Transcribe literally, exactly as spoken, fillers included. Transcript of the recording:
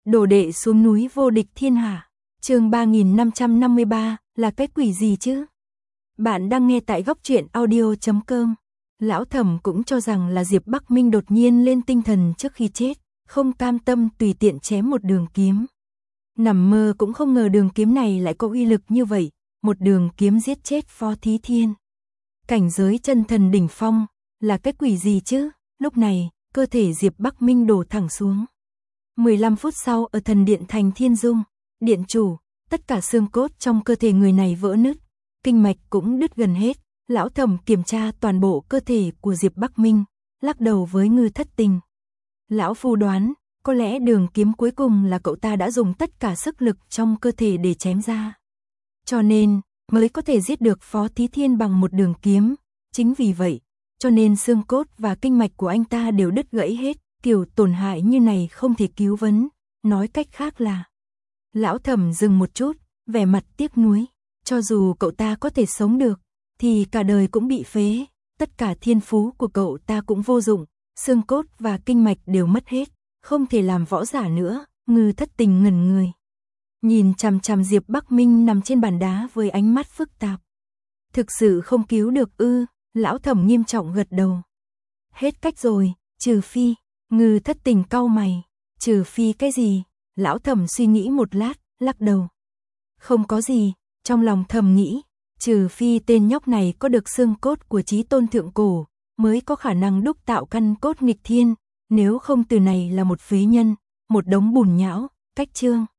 Đồ đệ xuống núi vô địch thiên hạ. Chương ba nghìn năm trăm năm mươi ba, là cái quỷ gì chứ? Bạn đang nghe tại góc truyện audio chấm com. Lão Thẩm cũng cho rằng là Diệp Bắc Minh đột nhiên lên tinh thần trước khi chết, không cam tâm tùy tiện chém một đường kiếm. Nằm mơ cũng không ngờ đường kiếm này lại có uy lực như vậy, một đường kiếm giết chết Phó Thí Thiên. Cảnh giới chân thần đỉnh phong, là cái quỷ gì chứ? Lúc này, cơ thể Diệp Bắc Minh đổ thẳng xuống. mười lăm phút sau ở thần điện thành Thiên Dung, điện chủ, tất cả xương cốt trong cơ thể người này vỡ nứt, kinh mạch cũng đứt gần hết. Lão Thẩm kiểm tra toàn bộ cơ thể của Diệp Bắc Minh, lắc đầu với Ngư Thất Tình. Lão Phu đoán, có lẽ đường kiếm cuối cùng là cậu ta đã dùng tất cả sức lực trong cơ thể để chém ra. Cho nên, mới có thể giết được Phó Thí Thiên bằng một đường kiếm. Chính vì vậy, cho nên xương cốt và kinh mạch của anh ta đều đứt gãy hết. Kiểu tổn hại như này không thể cứu vấn, nói cách khác là... Lão Thẩm dừng một chút, vẻ mặt tiếc nuối. Cho dù cậu ta có thể sống được, thì cả đời cũng bị phế. Tất cả thiên phú của cậu ta cũng vô dụng, xương cốt và kinh mạch đều mất hết, không thể làm võ giả nữa. Ngư Thất Tình ngẩn người, nhìn chằm chằm Diệp Bắc Minh nằm trên bàn đá với ánh mắt phức tạp. Thực sự không cứu được ư? Lão Thẩm nghiêm trọng gật đầu. Hết cách rồi, trừ phi... Ngư Thất Tình cau mày, trừ phi cái gì? Lão Thẩm suy nghĩ một lát, lắc đầu. Không có gì, trong lòng thầm nghĩ, trừ phi tên nhóc này có được xương cốt của chí tôn thượng cổ, mới có khả năng đúc tạo căn cốt nghịch thiên, nếu không từ này là một phế nhân, một đống bùn nhão. Cách chương